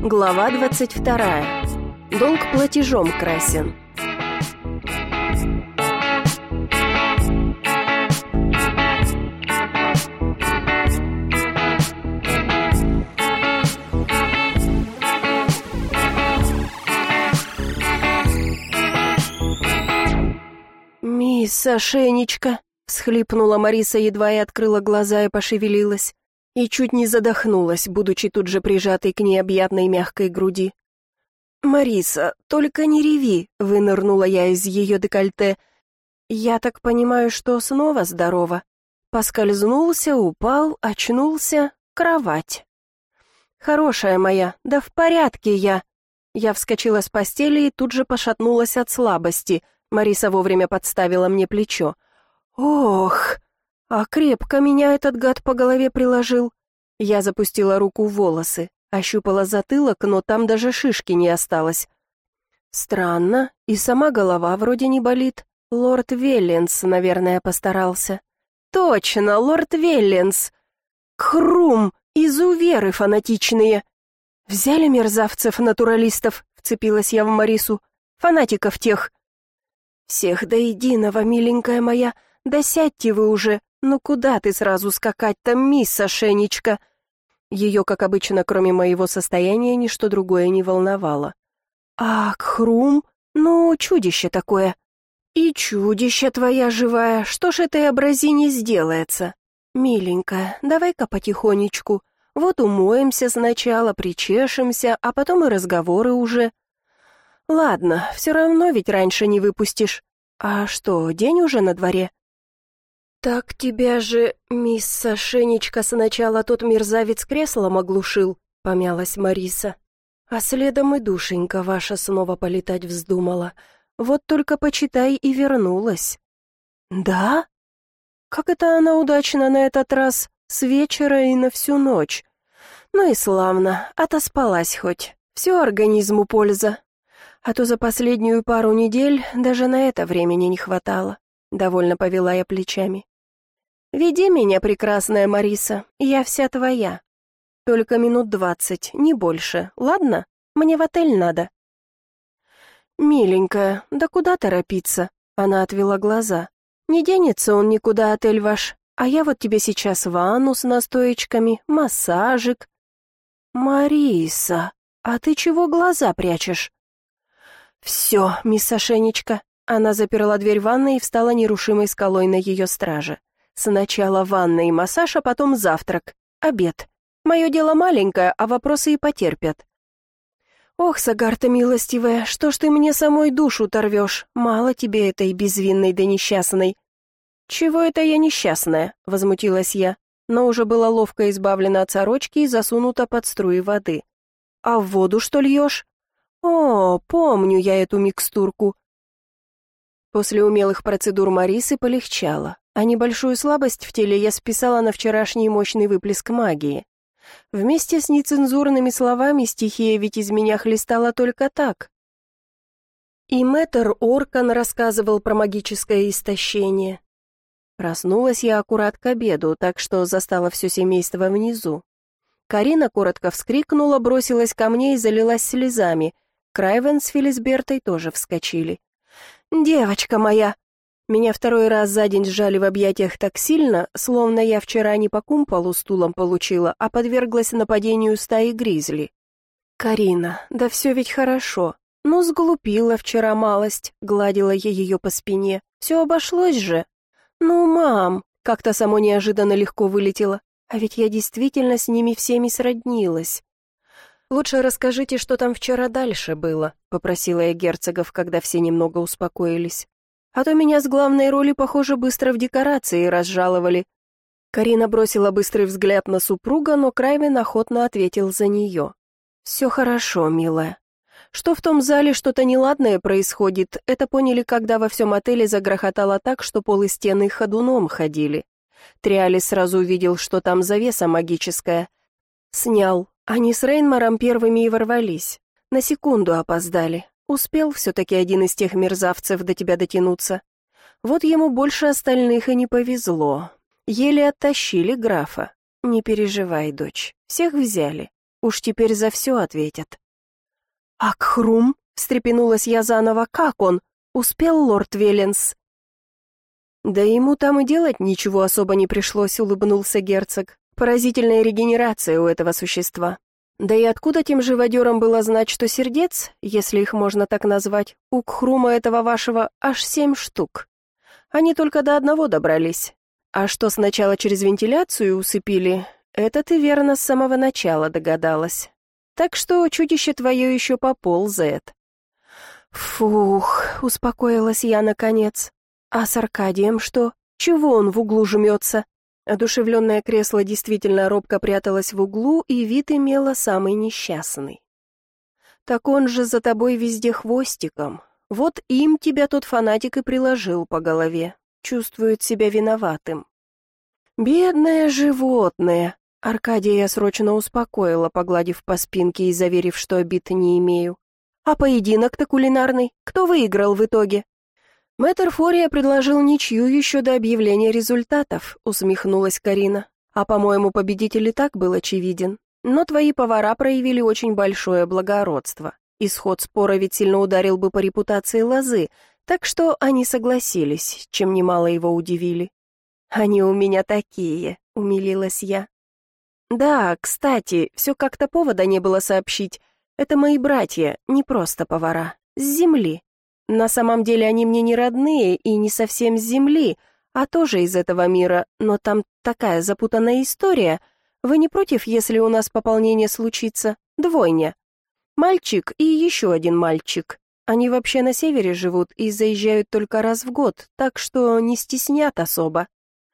Глава 22. Долг платежом красен. «Мисс Ошейничка!» — всхлипнула Мариса, едва и открыла глаза и пошевелилась, и чуть не задохнулась, будучи тут же прижатой к ней объятной мягкой груди. «Мариса, только не реви!» — вынырнула я из ее декольте. «Я так понимаю, что снова здорова?» Поскользнулся, упал, очнулся. Кровать. «Хорошая моя, да в порядке я!» Я вскочила с постели и тут же пошатнулась от слабости. Мариса вовремя подставила мне плечо. «Ох, а крепко меня этот гад по голове приложил». Я запустила руку в волосы, ощупала затылок, но там даже шишки не осталось. Странно, и сама голова вроде не болит. Лорд Велленс, наверное, постарался. Точно, лорд Велленс. Хрум, изуверы фанатичные. Взяли мерзавцев-натуралистов, вцепилась я в Марису. Фанатиков тех. «Всех до единого, миленькая моя, да сядьте вы уже, ну куда ты сразу скакать-то, мисс Ошейничка?» Ее, как обычно, кроме моего состояния, ничто другое не волновало. «Ах, Хрум, ну, чудище такое!» «И чудище твоя живая, что ж этой образине сделается?» «Миленькая, давай-ка потихонечку, вот умоемся сначала, причешемся, а потом и разговоры уже». «Ладно, все равно ведь раньше не выпустишь. А что, день уже на дворе?» «Так тебя же, мисс Ошейничка, сначала тот мерзавец креслом оглушил», — помялась Мариса. «А следом и душенька ваша снова полетать вздумала. Вот только почитай и вернулась». «Да? Как это она удачно на этот раз, с вечера и на всю ночь? Ну и славно, отоспалась хоть, все организму польза. А то за последнюю пару недель даже на это времени не хватало», — довольно повела я плечами. «Веди меня, прекрасная Мариса, я вся твоя. Только минут 20, не больше, ладно? Мне в отель надо». «Миленькая, да куда торопиться?» — она отвела глаза. «Не денется он никуда, отель ваш, а я вот тебе сейчас ванну с настоечками, массажик». «Мариса, а ты чего глаза прячешь?» «Все, мисс Ошейничка». Она заперла дверь ванной и встала нерушимой скалой на ее страже. «Сначала ванна и массаж, а потом завтрак, обед. Мое дело маленькое, а вопросы и потерпят». «Ох, Сагарта милостивая, что ж ты мне самой душу торвешь? Мало тебе этой безвинной да несчастной». «Чего это я несчастная?» — возмутилась я, но уже была ловко избавлена от сорочки и засунута под струи воды. «А в воду что льешь?» «О, помню я эту микстурку». После умелых процедур Марисы полегчало, а небольшую слабость в теле я списала на вчерашний мощный выплеск магии. Вместе с нецензурными словами стихия ведь из меня хлестала только так. И мэтр Оркан рассказывал про магическое истощение. Проснулась я аккурат к обеду, так что застала все семейство внизу. Карина коротко вскрикнула, бросилась ко мне и залилась слезами. Крайвен с Филисбертой тоже вскочили. «Девочка моя!» Меня второй раз за день сжали в объятиях так сильно, словно я вчера не по кумполу стулом получила, а подверглась нападению стаи гризли. «Карина, да все ведь хорошо. Ну, сглупила вчера малость», — гладила я ее по спине. «Все обошлось же». «Ну, мам», — как-то само неожиданно легко вылетело, а ведь я действительно с ними всеми сроднилась. «Лучше расскажите, что там вчера дальше было», — попросила я герцогов, когда все немного успокоились. «А то меня с главной роли, похоже, быстро в декорации разжаловали». Карина бросила быстрый взгляд на супруга, но Крайвен охотно ответил за нее. «Все хорошо, милая. Что в том зале что-то неладное происходит, это поняли, когда во всем отеле загрохотало так, что пол и стены ходуном ходили. Триалис сразу увидел, что там завеса магическая. Снял. Они с Рейнмаром первыми и ворвались. На секунду опоздали. Успел все-таки один из тех мерзавцев до тебя дотянуться. Вот ему больше остальных и не повезло. Еле оттащили графа. Не переживай, дочь, всех взяли. Уж теперь за все ответят. «Акхрум?» — встрепенулась я заново. «Как он? Успел лорд Веленс?» «Да ему там и делать ничего особо не пришлось», — улыбнулся герцог. «Поразительная регенерация у этого существа. Да и откуда тем живодерам было знать, что сердец, если их можно так назвать, у кхрума этого вашего аж 7 штук? Они только до одного добрались. А что сначала через вентиляцию усыпили, это ты верно с самого начала догадалась. Так что чудище твое еще поползает». «Фух», — успокоилась я наконец. «А с Аркадием что? Чего он в углу жмется?» Одушевленное кресло действительно робко пряталось в углу, и вид имело самый несчастный. «Так он же за тобой везде хвостиком. Вот им тебя тот фанатик и приложил по голове. Чувствует себя виноватым». «Бедное животное!» Аркадия я срочно успокоила, погладив по спинке и заверив, что обид не имею. «А поединок-то кулинарный? Кто выиграл в итоге?» «Мэтр Фория предложил ничью еще до объявления результатов», — усмехнулась Карина. «А, по-моему, победитель и так был очевиден. Но твои повара проявили очень большое благородство. Исход спора ведь сильно ударил бы по репутации Лозы, так что они согласились, чем немало его удивили». «Они у меня такие», — умилилась я. «Да, кстати, все как-то повода не было сообщить. Это мои братья, не просто повара, с земли. На самом деле они мне не родные и не совсем с земли, а тоже из этого мира, но там такая запутанная история. Вы не против, если у нас пополнение случится? Двойня. Мальчик и еще один мальчик. Они вообще на севере живут и заезжают только раз в год, так что не стеснят особо».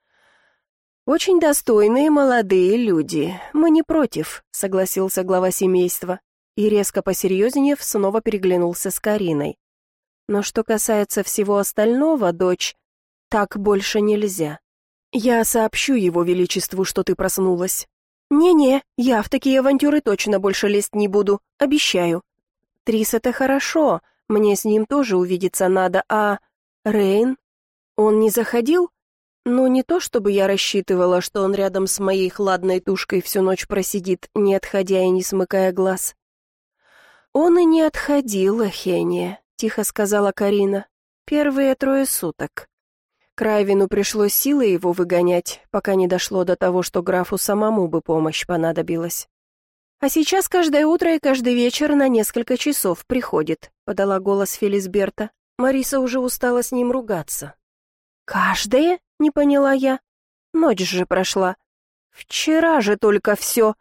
«Очень достойные молодые люди. Мы не против», — согласился глава семейства. И резко посерьезнев, снова переглянулся с Кариной. «Но что касается всего остального, дочь, так больше нельзя. Я сообщу его величеству, что ты проснулась». «Не-не, я в такие авантюры точно больше лезть не буду, обещаю». «Трис, это хорошо, мне с ним тоже увидеться надо, а... Рейн? Он не заходил? Ну, не то чтобы я рассчитывала, что он рядом с моей хладной тушкой всю ночь просидит, не отходя и не смыкая глаз». «Он и не отходил, Ахения», — тихо сказала Карина. «Первые 3 суток. Крайвину пришлось силой его выгонять, пока не дошло до того, что графу самому бы помощь понадобилась. А сейчас каждое утро и каждый вечер на несколько часов приходит», — подала голос Фелисберта. Мариса уже устала с ним ругаться. «Каждое?» — не поняла я. «Ночь же прошла. Вчера же только все».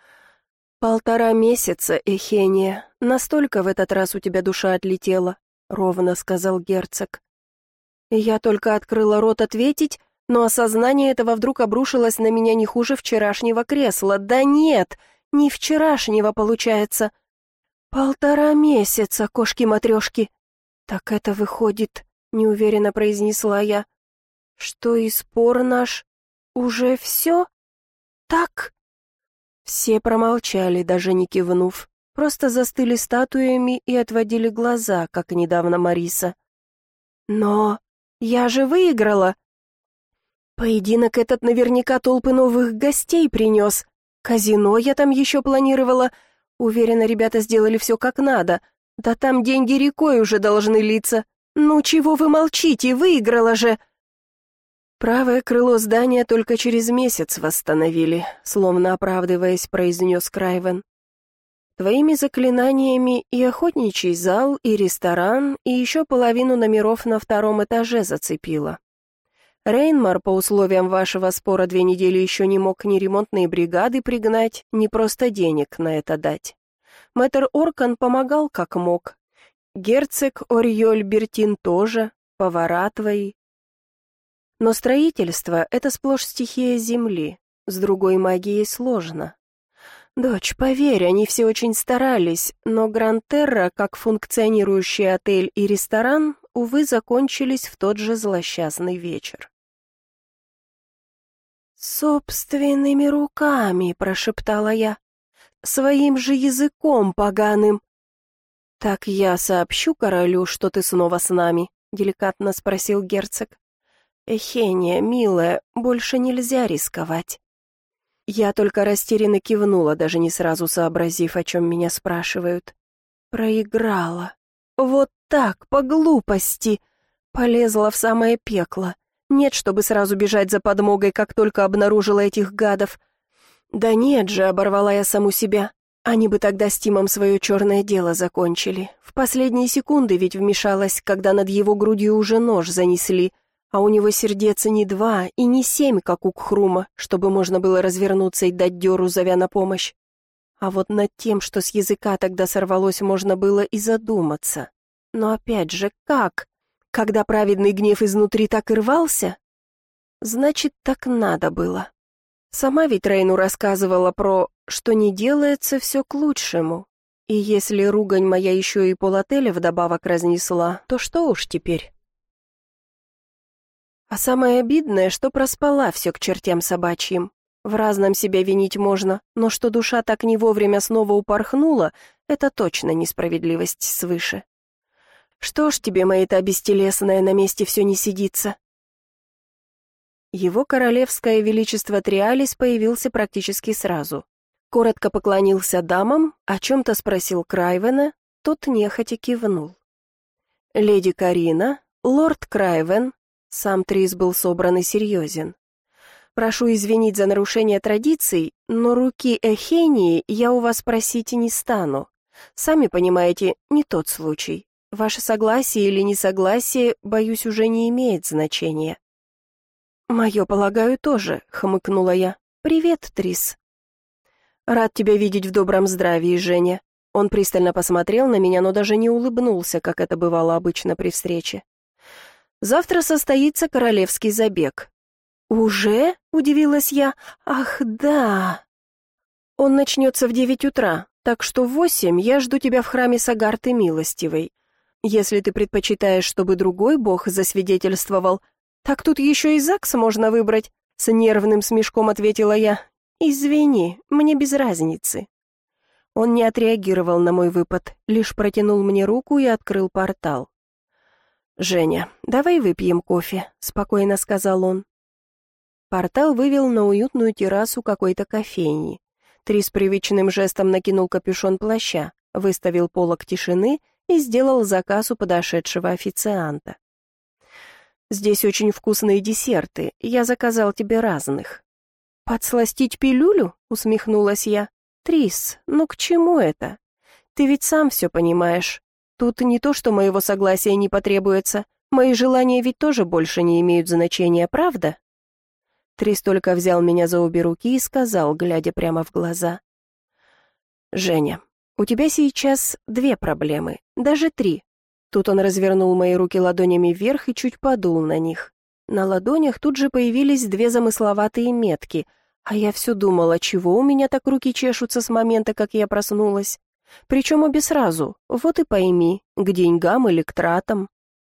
1,5 месяца, Эхения. Настолько в этот раз у тебя душа отлетела», — ровно сказал герцог. Я только открыла рот ответить, но осознание этого вдруг обрушилось на меня не хуже вчерашнего кресла. Да нет, не вчерашнего, получается. 1,5 месяца, кошки-матрешки. Так это выходит, неуверенно произнесла я, что и спор наш уже все? Так? Все промолчали, даже не кивнув, просто застыли статуями и отводили глаза, как недавно Мариса. «Но я же выиграла!» «Поединок этот наверняка толпы новых гостей принес. Казино я там еще планировала. Уверена, ребята сделали все как надо. Да там деньги рекой уже должны литься. Ну чего вы молчите, выиграла же!» «Правое крыло здания только через месяц восстановили», словно оправдываясь, произнес Крайвен. «Твоими заклинаниями и охотничий зал, и ресторан, и еще половину номеров на 2 этаже зацепило. Рейнмар по условиям вашего спора 2 недели еще не мог ни ремонтные бригады пригнать, ни просто денег на это дать. Мэтр Оркан помогал как мог. Герцог Орьёль Бертин тоже, повара твои. Но строительство — это сплошь стихия земли, с другой магией сложно. Дочь, поверь, они все очень старались, но Гран-Терра, как функционирующий отель и ресторан, увы, закончились в тот же злосчастный вечер». «Собственными руками», — прошептала я, — «своим же языком поганым». «Так я сообщу королю, что ты снова с нами?» — деликатно спросил герцог. «Эхения, милая, больше нельзя рисковать». Я только растерянно кивнула, даже не сразу сообразив, о чем меня спрашивают. Проиграла. Вот так, по глупости. Полезла в самое пекло. Нет, чтобы сразу бежать за подмогой, как только обнаружила этих гадов. Да нет же, оборвала я саму себя. Они бы тогда с Тимом свое черное дело закончили. В последние секунды ведь вмешалась, когда над его грудью уже нож занесли, а у него сердец не 2 и не 7, как у Кхрума, чтобы можно было развернуться и дать дёру, зовя на помощь. А вот над тем, что с языка тогда сорвалось, можно было и задуматься. Но опять же, как? Когда праведный гнев изнутри так и рвался? Значит, так надо было. Сама ведь Рейну рассказывала про «что не делается, все к лучшему». И если ругань моя еще и полотеля вдобавок разнесла, то что уж теперь? А самое обидное, что проспала все к чертям собачьим. В разном себя винить можно, но что душа так не вовремя снова упорхнула, это точно несправедливость свыше. Что ж тебе, моя-то бестелесная, на месте все не сидится? Его королевское величество Триалис появился практически сразу. Коротко поклонился дамам, о чем-то спросил Крайвена, тот нехотя кивнул. Леди Карина, лорд Крайвен, сам Трис был собран и серьезен. Прошу извинить за нарушение традиций, но руки Эхении я у вас просить не стану. Сами понимаете, не тот случай. Ваше согласие или несогласие, боюсь, уже не имеет значения. «Мое, полагаю, тоже», — хмыкнула я. «Привет, Трис». «Рад тебя видеть в добром здравии, Женя». Он пристально посмотрел на меня, но даже не улыбнулся, как это бывало обычно при встрече. «Завтра состоится королевский забег». «Уже?» — удивилась я. «Ах, да!» «Он начнется в 9 утра, так что в 8 я жду тебя в храме Сагарты Милостивой. Если ты предпочитаешь, чтобы другой бог засвидетельствовал, так тут еще и ЗАГС можно выбрать», — с нервным смешком ответила я. «Извини, мне без разницы». Он не отреагировал на мой выпад, лишь протянул мне руку и открыл портал. «Женя, давай выпьем кофе», — спокойно сказал он. Портал вывел на уютную террасу какой-то кофейни. Трис привычным жестом накинул капюшон плаща, выставил полог тишины и сделал заказ у подошедшего официанта. «Здесь очень вкусные десерты, я заказал тебе разных». «Подсластить пилюлю?» — усмехнулась я. «Трис, ну к чему это? Ты ведь сам все понимаешь. Тут не то, что моего согласия не потребуется, мои желания ведь тоже больше не имеют значения, правда?» Трис только взял меня за обе руки и сказал, глядя прямо в глаза. «Женя, у тебя сейчас 2 проблемы, даже 3. Тут он развернул мои руки ладонями вверх и чуть подул на них. На ладонях тут же появились 2 замысловатые метки, а я все думала, чего у меня так руки чешутся с момента, как я проснулась. Причем обе сразу, вот и пойми, к деньгам или к тратам.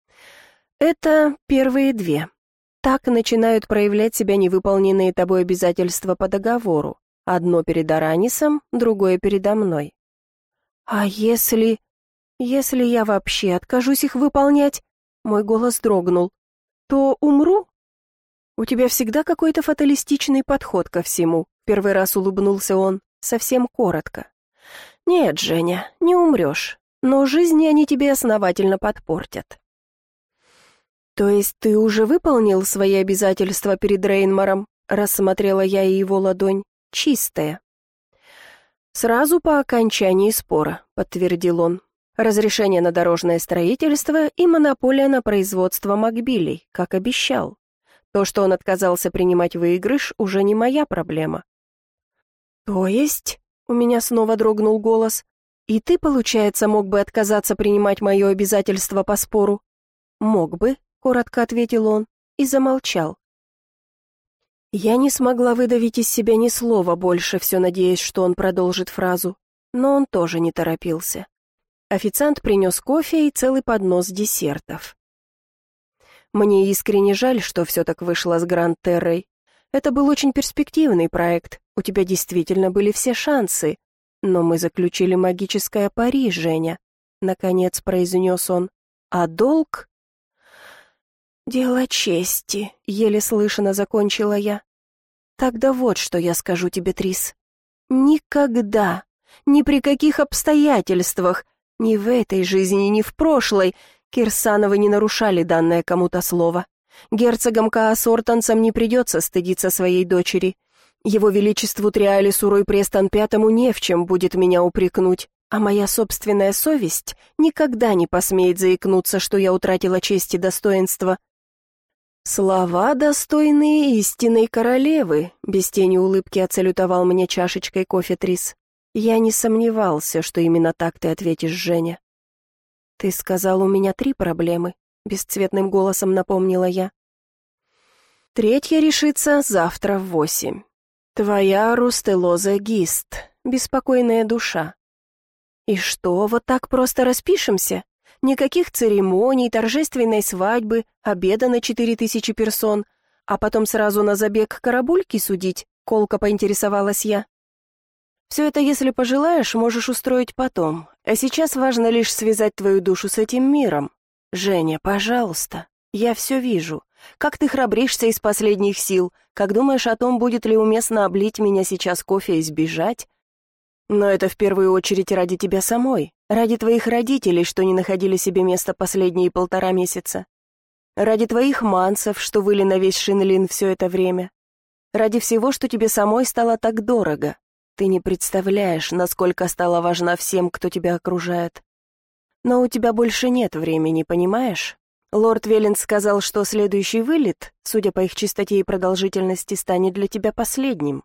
Это первые 2. Так начинают проявлять себя невыполненные тобой обязательства по договору. Одно перед Аранисом, другое передо мной. А если я вообще откажусь их выполнять, мой голос дрогнул, то умру? У тебя всегда какой-то фаталистичный подход ко всему, первый раз улыбнулся он, совсем коротко. Нет, Женя, не умрешь, но жизни они тебе основательно подпортят. То есть ты уже выполнил свои обязательства перед Рейнмаром? Рассмотрела я и его ладонь, чистая. Сразу по окончании спора, подтвердил он. Разрешение на дорожное строительство и монополия на производство Макбилей, как обещал. То, что он отказался принимать выигрыш, уже не моя проблема. То есть, у меня снова дрогнул голос, и ты, получается, мог бы отказаться принимать мое обязательство по спору? Мог бы, коротко ответил он и замолчал. Я не смогла выдавить из себя ни слова больше, все надеясь, что он продолжит фразу, но он тоже не торопился. Официант принес кофе и целый поднос десертов. Мне искренне жаль, что все так вышло с Гранд-Террой. Это был очень перспективный проект, у тебя действительно были все шансы. Но мы заключили магическое пари, Женя, наконец произнес он. А долг? «Дело чести», — еле слышно закончила я. Тогда вот что я скажу тебе, Трис. Никогда, ни при каких обстоятельствах, ни в этой жизни, ни в прошлой, Кирсановы не нарушали данное кому-то слово. Герцогам Каасортанцам не придется стыдиться своей дочери. Его Величеству Триалису Рой Престон Пятому не в чем будет меня упрекнуть, а моя собственная совесть никогда не посмеет заикнуться, что я утратила честь и достоинство. «Слова, достойные истинной королевы», — без тени улыбки отсалютовал мне чашечкой кофе Трис. «Я не сомневался, что именно так ты ответишь, Женя». «Ты сказал, у меня 3 проблемы», — бесцветным голосом напомнила я. «Третья решится завтра в 8. Твоя Рустелоза Гист, беспокойная душа». «И что, вот так просто распишемся? Никаких церемоний, торжественной свадьбы, обеда на 4000 персон, а потом сразу на забег карабульки судить?» — колко поинтересовалась я. «Все это, если пожелаешь, можешь устроить потом, а сейчас важно лишь связать твою душу с этим миром. Женя, пожалуйста, я все вижу. Как ты храбришься из последних сил, как думаешь о том, будет ли уместно облить меня сейчас кофе и сбежать. Но это в первую очередь ради тебя самой, ради твоих родителей, что не находили себе места последние 1,5 месяца. Ради твоих мансов, что выли на весь Шинлин все это время. Ради всего, что тебе самой стало так дорого. Ты не представляешь, насколько стала важна всем, кто тебя окружает. Но у тебя больше нет времени, понимаешь? Лорд Веллин сказал, что следующий вылет, судя по их частоте и продолжительности, станет для тебя последним.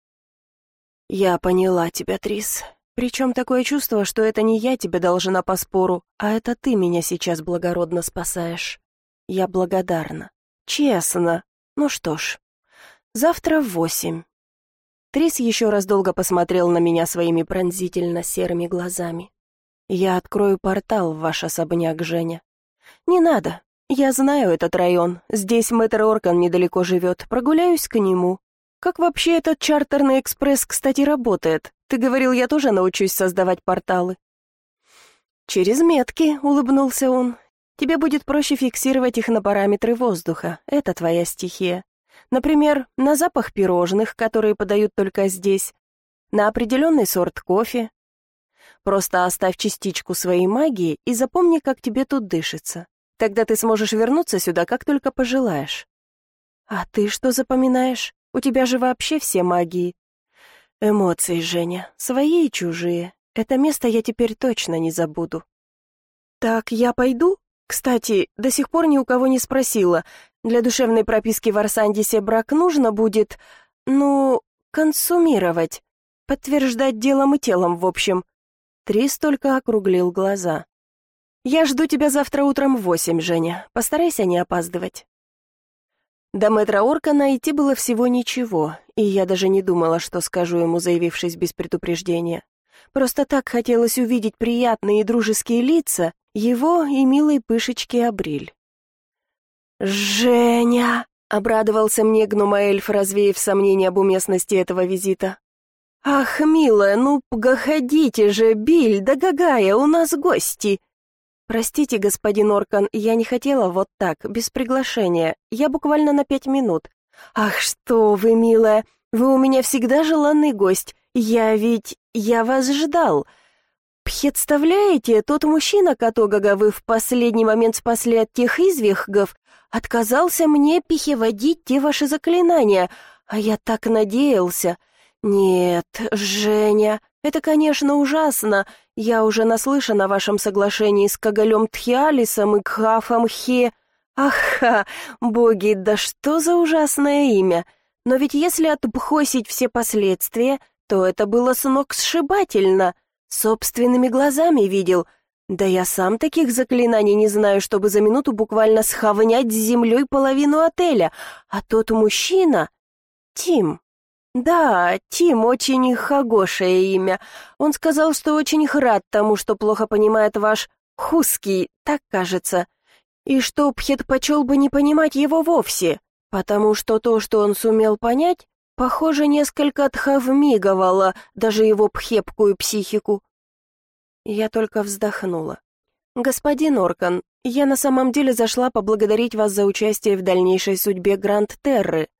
Я поняла тебя, Трис. Причем такое чувство, что это не я тебя должна по спору, а это ты меня сейчас благородно спасаешь. Я благодарна. Честно. Ну что ж, завтра в 8. Трис еще раз долго посмотрел на меня своими пронзительно серыми глазами. «Я открою портал в ваш особняк, Женя». «Не надо. Я знаю этот район. Здесь мэтр Оркан недалеко живет. Прогуляюсь к нему. Как вообще этот чартерный экспресс, кстати, работает? Ты говорил, я тоже научусь создавать порталы». «Через метки», — улыбнулся он. «Тебе будет проще фиксировать их на параметры воздуха. Это твоя стихия. Например, на запах пирожных, которые подают только здесь, на определенный сорт кофе. Просто оставь частичку своей магии и запомни, как тебе тут дышится. Тогда ты сможешь вернуться сюда, как только пожелаешь». «А ты что запоминаешь? У тебя же вообще все магии». «Эмоции, Женя, свои и чужие. Это место я теперь точно не забуду». «Так я пойду? Кстати, до сих пор ни у кого не спросила. Для душевной прописки в Арсандисе брак нужно будет, консумировать. Подтверждать делом и телом, в общем». Трис только округлил глаза. «Я жду тебя завтра утром в 8, Женя. Постарайся не опаздывать». До мэтра Оркана идти было всего ничего, и я даже не думала, что скажу ему, заявившись без предупреждения. Просто так хотелось увидеть приятные и дружеские лица его и милой пышечки Абриль. «Женя!» — обрадовался мне гномоэльф, развеяв сомнения об уместности этого визита. «Ах, милая, ну погодите же, Биль да Гагая, у нас гости!» «Простите, господин Оркан, я не хотела вот так, без приглашения. Я буквально на 5 минут». «Ах, что вы, милая, вы у меня всегда желанный гость. Я вас ждал. Представляете, тот мужчина, которого вы в последний момент спасли от тех извергов, отказался мне пихеводить те ваши заклинания, а я так надеялся. Нет, Женя, это, конечно, ужасно. Я уже наслышан о вашем соглашении с Коголем Тхиалисом и Кхафом Хе. Аха, боги, да что за ужасное имя. Но ведь если отбхосить все последствия, то это было сногсшибательно. Собственными глазами видел. Да я сам таких заклинаний не знаю, чтобы за минуту буквально схавнять с землей половину отеля. А тот мужчина... Тим. Да, Тим, очень хорошее имя. Он сказал, что очень рад тому, что плохо понимает ваш хусский, так кажется. И что Пхет почел бы не понимать его вовсе, потому что то, что он сумел понять, похоже, несколько отхавмиговало даже его пхепкую психику. Я только вздохнула. «Господин Оркан, я на самом деле зашла поблагодарить вас за участие в дальнейшей судьбе Гранд Терры.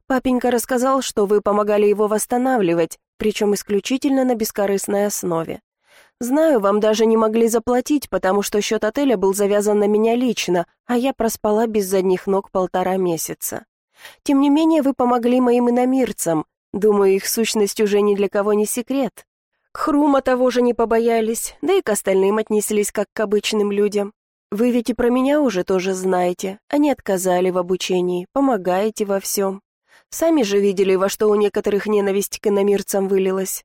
Папенька рассказал, что вы помогали его восстанавливать, причем исключительно на бескорыстной основе. Знаю, вам даже не могли заплатить, потому что счет отеля был завязан на меня лично, а я проспала без задних ног 1,5 месяца. Тем не менее, вы помогли моим иномирцам. Думаю, их сущность уже ни для кого не секрет. К Хрума того же не побоялись, да и к остальным отнеслись как к обычным людям. Вы ведь и про меня уже тоже знаете. Они отказали в обучении, помогаете во всем. Сами же видели, во что у некоторых ненависть к иномирцам вылилась.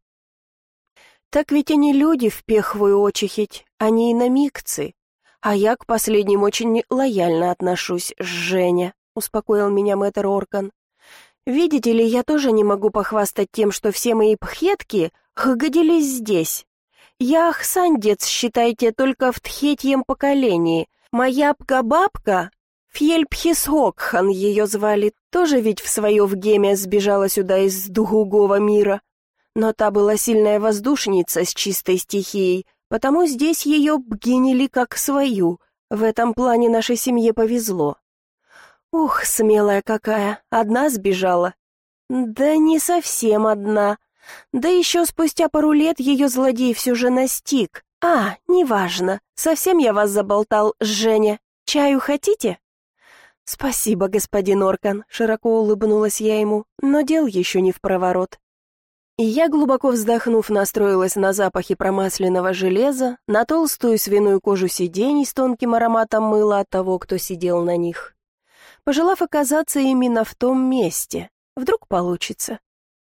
Так ведь они люди в пехвую очехить, они иномикцы. А я к последним очень лояльно отношусь, Женя, успокоил меня мэтр Оркан. Видите ли, я тоже не могу похвастать тем, что все мои пхетки годились здесь. Я ахсандец, считайте, только в тхетьем поколении. Моя бабка Фьельпхисхокхан ее звали, тоже ведь в свое вгемя сбежала сюда из другого мира. Но та была сильная воздушница с чистой стихией, потому здесь ее бгинили как свою. В этом плане нашей семье повезло. Ух, смелая какая, одна сбежала. Да не совсем одна. Да еще спустя пару лет ее злодей все же настиг. Неважно, совсем я вас заболтал, Женя. Чаю хотите? Спасибо, господин Оркан, широко улыбнулась я ему, но дел еще не впроворот. И я, глубоко вздохнув, настроилась на запахи промасленного железа, на толстую свиную кожу сидений с тонким ароматом мыла от того, кто сидел на них, пожелав оказаться именно в том месте. Вдруг получится.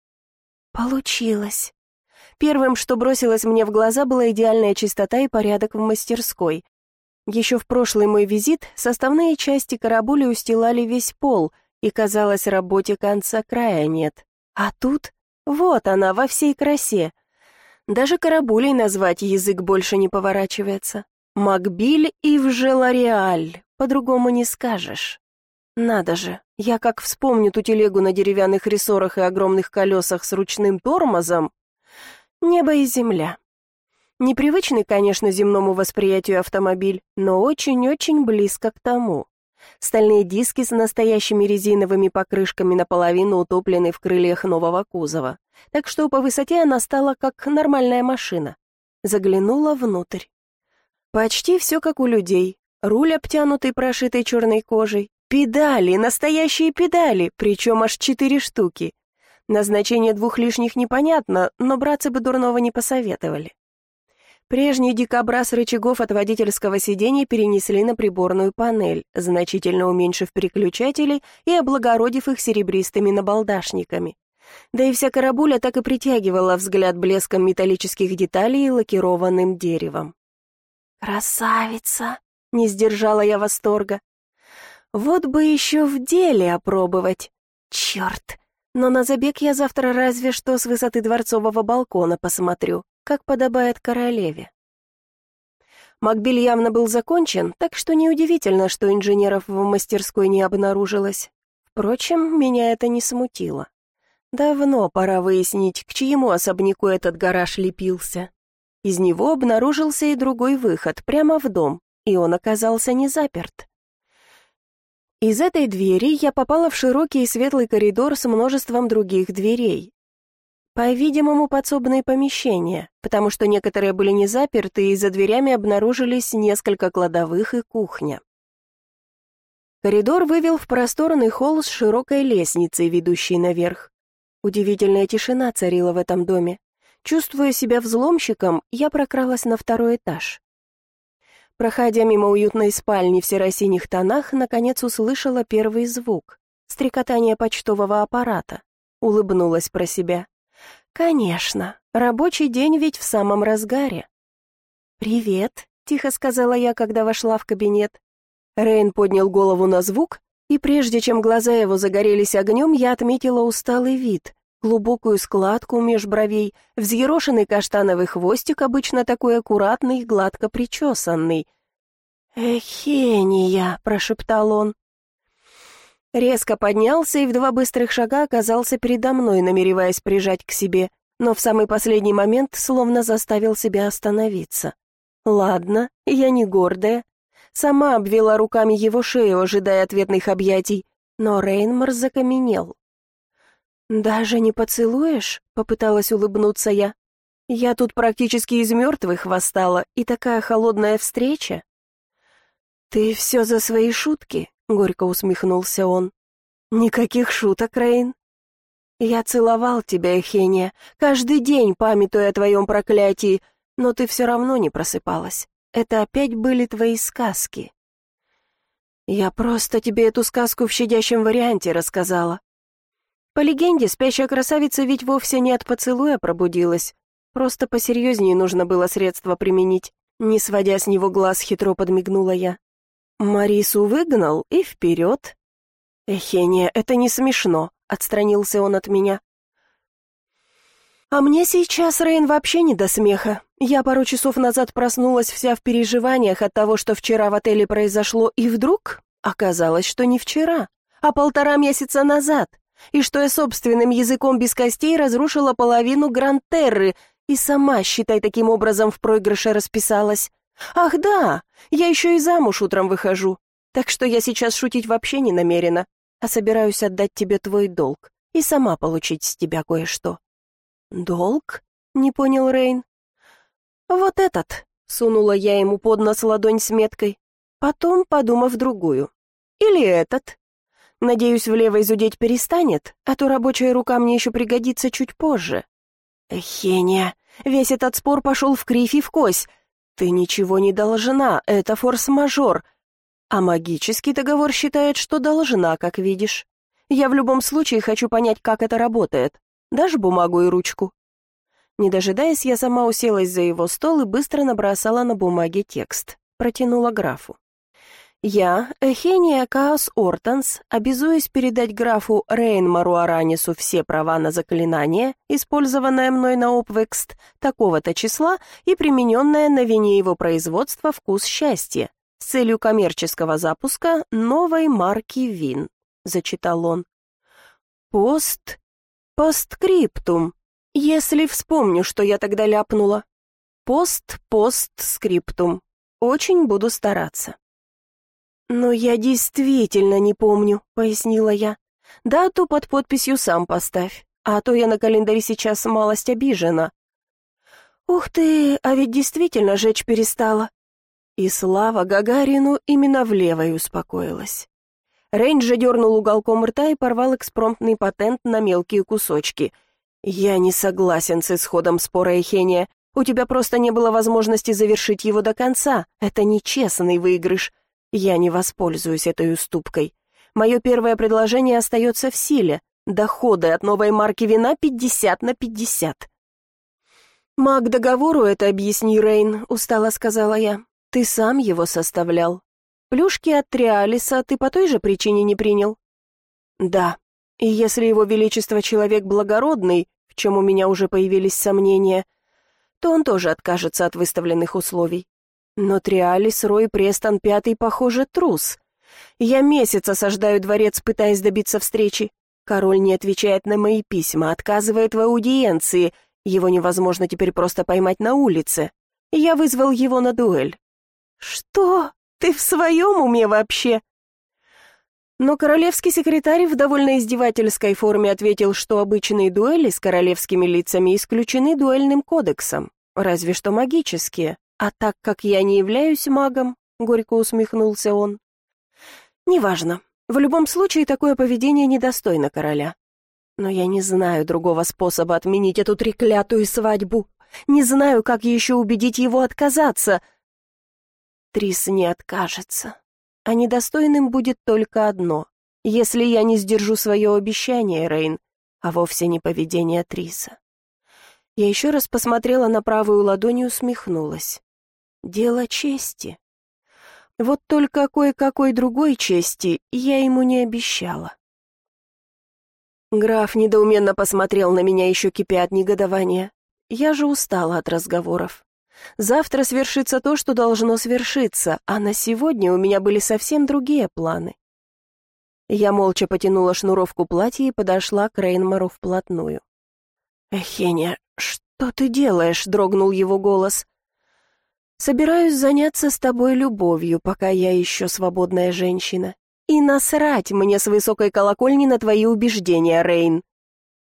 Получилось. Первым, что бросилось мне в глаза, была идеальная чистота и порядок в мастерской. Еще в прошлый мой визит составные части карабули устилали весь пол, и, казалось, работе конца края нет. А тут вот она во всей красе. Даже карабулей назвать язык больше не поворачивается. Макбиль и Вжелареаль, по-другому не скажешь. Надо же, я как вспомню ту телегу на деревянных рессорах и огромных колесах с ручным тормозом. Небо и земля. Непривычный, конечно, земному восприятию автомобиль, но очень-очень близко к тому. Стальные диски с настоящими резиновыми покрышками наполовину утоплены в крыльях нового кузова, так что по высоте она стала как нормальная машина. Заглянула внутрь. Почти все как у людей. Руль, обтянутый прошитой черной кожей. Педали, настоящие педали, причем аж 4 штуки. Назначение 2 лишних непонятно, но братцы бы дурного не посоветовали. Прежний дикобраз рычагов от водительского сиденья перенесли на приборную панель, значительно уменьшив переключатели и облагородив их серебристыми набалдашниками. Да и вся карабуля так и притягивала взгляд блеском металлических деталей и лакированным деревом. «Красавица!» — не сдержала я восторга. «Вот бы еще в деле опробовать! Черт! Но на забег я завтра разве что с высоты дворцового балкона посмотрю, как подобает королеве». Макбиль явно был закончен, так что неудивительно, что инженеров в мастерской не обнаружилось. Впрочем, меня это не смутило. Давно пора выяснить, к чьему особняку этот гараж лепился. Из него обнаружился и другой выход, прямо в дом, и он оказался не заперт. Из этой двери я попала в широкий и светлый коридор с множеством других дверей. По-видимому, подсобные помещения, потому что некоторые были не заперты, и за дверями обнаружились несколько кладовых и кухня. Коридор вывел в просторный холл с широкой лестницей, ведущей наверх. Удивительная тишина царила в этом доме. Чувствуя себя взломщиком, я прокралась на 2-й этаж. Проходя мимо уютной спальни в серо-синих тонах, наконец услышала первый звук — стрекотание почтового аппарата. Улыбнулась про себя. «Конечно, рабочий день ведь в самом разгаре». «Привет», — тихо сказала я, когда вошла в кабинет. Рейн поднял голову на звук, и прежде чем глаза его загорелись огнем, я отметила усталый вид, глубокую складку меж бровей, взъерошенный каштановый хвостик, обычно такой аккуратный, гладко причесанный. «Эхения», — прошептал он. Резко поднялся и в 2 быстрых шага оказался передо мной, намереваясь прижать к себе, но в самый последний момент словно заставил себя остановиться. «Ладно, я не гордая». Сама обвела руками его шею, ожидая ответных объятий, но Рейнмар закаменел. «Даже не поцелуешь?» — попыталась улыбнуться я. «Я тут практически из мертвых восстала, и такая холодная встреча». «Ты все за свои шутки?» — горько усмехнулся он. «Никаких шуток, Рейн. Я целовал тебя, Эхения, каждый день памятуя о твоем проклятии, но ты все равно не просыпалась. Это опять были твои сказки». «Я просто тебе эту сказку в щадящем варианте рассказала. По легенде, спящая красавица ведь вовсе не от поцелуя пробудилась. Просто посерьезнее нужно было средство применить». Не сводя с него глаз, хитро подмигнула я. «Марису выгнал и вперед». «Эхения, это не смешно», — отстранился он от меня. «А мне сейчас, Рейн, вообще не до смеха. Я пару часов назад проснулась вся в переживаниях от того, что вчера в отеле произошло, и вдруг оказалось, что не вчера, а 1,5 месяца назад, и что я собственным языком без костей разрушила половину Гранд-Терры и сама, считай, таким образом в проигрыше расписалась. Ах да, я еще и замуж утром выхожу, так что я сейчас шутить вообще не намерена, а собираюсь отдать тебе твой долг и сама получить с тебя кое-что». «Долг?» — не понял Рейн. «Вот этот», — сунула я ему под нос ладонь с меткой, потом подумав другую. «Или этот. Надеюсь, в левой зудеть перестанет, а то рабочая рука мне еще пригодится чуть позже». «Эхения, весь этот спор пошел в кривь и в кось. Ты ничего не должна, это форс-мажор. А магический договор считает, что должна, как видишь. Я в любом случае хочу понять, как это работает. Дашь бумагу и ручку?» Не дожидаясь, я сама уселась за его стол и быстро набросала на бумаге текст. Протянула графу. «Я, Эхения Каос Ортанс, обязуюсь передать графу Рейнмару Аранису все права на заклинание, использованное мной на Обвекст, такого-то числа и примененное на вине его производства «Вкус счастья» с целью коммерческого запуска новой марки вин», — зачитал он. «Постскриптум. Если вспомню, что я тогда ляпнула. Постскриптум. Очень буду стараться». «Но я действительно не помню», — пояснила я. «Дату под подписью сам поставь, а то я на календаре сейчас малость обижена». «Ух ты, а ведь действительно жечь перестала». И слава Гагарину именно в левой успокоилась. Рейн же дернул уголком рта и порвал экспромтный патент на мелкие кусочки. «Я не согласен с исходом спора, Эхения. У тебя просто не было возможности завершить его до конца. Это нечестный выигрыш. Я не воспользуюсь этой уступкой. Мое первое предложение остается в силе. Доходы от новой марки вина 50/50». «Маг договору это объясни, Рейн», — устало сказала я. «Ты сам его составлял. Плюшки от Триалиса ты по той же причине не принял?» «Да, и если его величество человек благородный, в чем у меня уже появились сомнения, то он тоже откажется от выставленных условий. Но Триалис Рой Престон Пятый, похоже, трус. Я месяц осаждаю дворец, пытаясь добиться встречи. Король не отвечает на мои письма, отказывает в аудиенции. Его невозможно теперь просто поймать на улице. Я вызвал его на дуэль». «Что? Ты в своем уме вообще?» Но королевский секретарь в довольно издевательской форме ответил, что обычные дуэли с королевскими лицами исключены дуэльным кодексом, разве что магические. «А так как я не являюсь магом», — горько усмехнулся он. «Неважно. В любом случае, такое поведение недостойно короля. Но я не знаю другого способа отменить эту треклятую свадьбу. Не знаю, как еще убедить его отказаться». Трис не откажется. А недостойным будет только одно. Если я не сдержу свое обещание, Рейн, а вовсе не поведение Триса. Я еще раз посмотрела на правую ладонь и усмехнулась. Дело чести. Вот только кое-какой другой чести я ему не обещала. Граф недоуменно посмотрел на меня, еще кипя от негодования. Я же устала от разговоров. Завтра свершится то, что должно свершиться, а на сегодня у меня были совсем другие планы. Я молча потянула шнуровку платья и подошла к Рейнмару вплотную. «Эхения, что ты делаешь?» — дрогнул его голос. «Собираюсь заняться с тобой любовью, пока я еще свободная женщина. И насрать мне с высокой колокольни на твои убеждения, Рейн».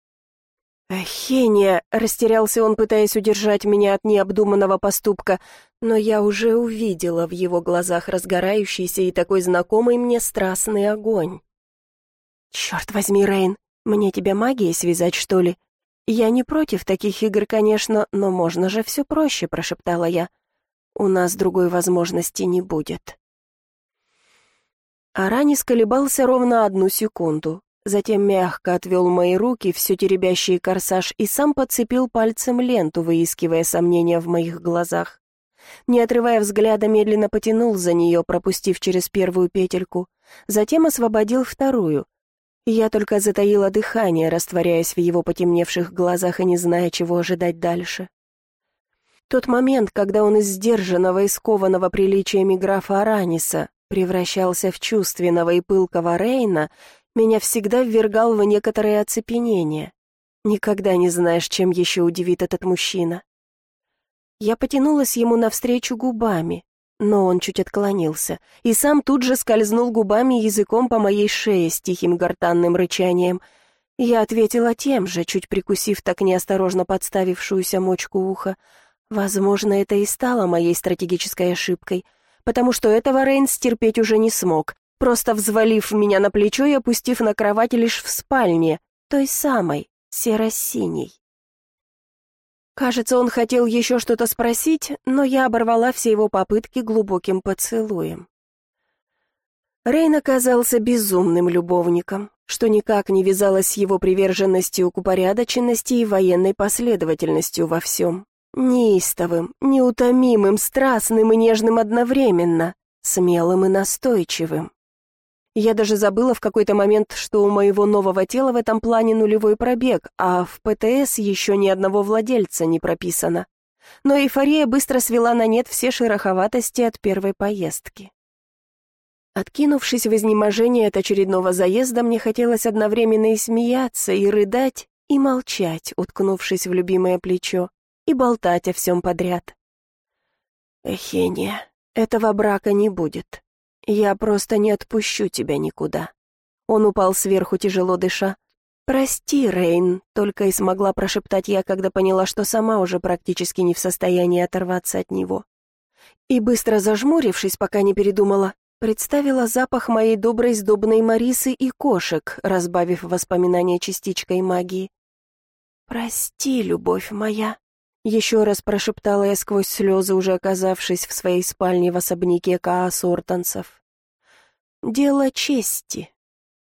«Ахения!» — растерялся он, пытаясь удержать меня от необдуманного поступка, но я уже увидела в его глазах разгорающийся и такой знакомый мне страстный огонь. «Черт возьми, Рейн, мне тебя магией связать, что ли? Я не против таких игр, конечно, но можно же все проще», — прошептала я. «У нас другой возможности не будет». Аранис колебался ровно 1 секунду, затем мягко отвел мои руки, все теребящий корсаж, и сам подцепил пальцем ленту, выискивая сомнения в моих глазах. Не отрывая взгляда, медленно потянул за нее, пропустив через 1 петельку, затем освободил 2. Я только затаила дыхание, растворяясь в его потемневших глазах и не зная, чего ожидать дальше. Тот момент, когда он из сдержанного и скованного приличиями графа Араниса превращался в чувственного и пылкого Рейна, меня всегда ввергал в некоторое оцепенение. Никогда не знаешь, чем еще удивит этот мужчина. Я потянулась ему навстречу губами, но он чуть отклонился, и сам тут же скользнул губами и языком по моей шее с тихим гортанным рычанием. Я ответила тем же, чуть прикусив так неосторожно подставившуюся мочку уха. Возможно, это и стало моей стратегической ошибкой, потому что этого Рейн стерпеть уже не смог, просто взвалив меня на плечо и опустив на кровать лишь в спальне, той самой, серо-синей. Кажется, он хотел еще что-то спросить, но я оборвала все его попытки глубоким поцелуем. Рейн оказался безумным любовником, что никак не вязалось с его приверженностью к упорядоченности и военной последовательностью во всем. Неистовым, неутомимым, страстным и нежным одновременно, смелым и настойчивым. Я даже забыла в какой-то момент, что у моего нового тела в этом плане нулевой пробег, а в ПТС еще ни одного владельца не прописано. Но эйфория быстро свела на нет все шероховатости от первой поездки. Откинувшись в изнеможении от очередного заезда, мне хотелось одновременно и смеяться, и рыдать, и молчать, уткнувшись в любимое плечо, и болтать о всем подряд. «Эхения, этого брака не будет. Я просто не отпущу тебя никуда». Он упал сверху, тяжело дыша. «Прости, Рейн», — только и смогла прошептать я, когда поняла, что сама уже практически не в состоянии оторваться от него. И быстро зажмурившись, пока не передумала, представила запах моей доброй сдобной Марисы и кошек, разбавив воспоминания частичкой магии. «Прости, любовь моя», — еще раз прошептала я сквозь слезы, уже оказавшись в своей спальне в особняке Каас Ортонсов. «Дело чести».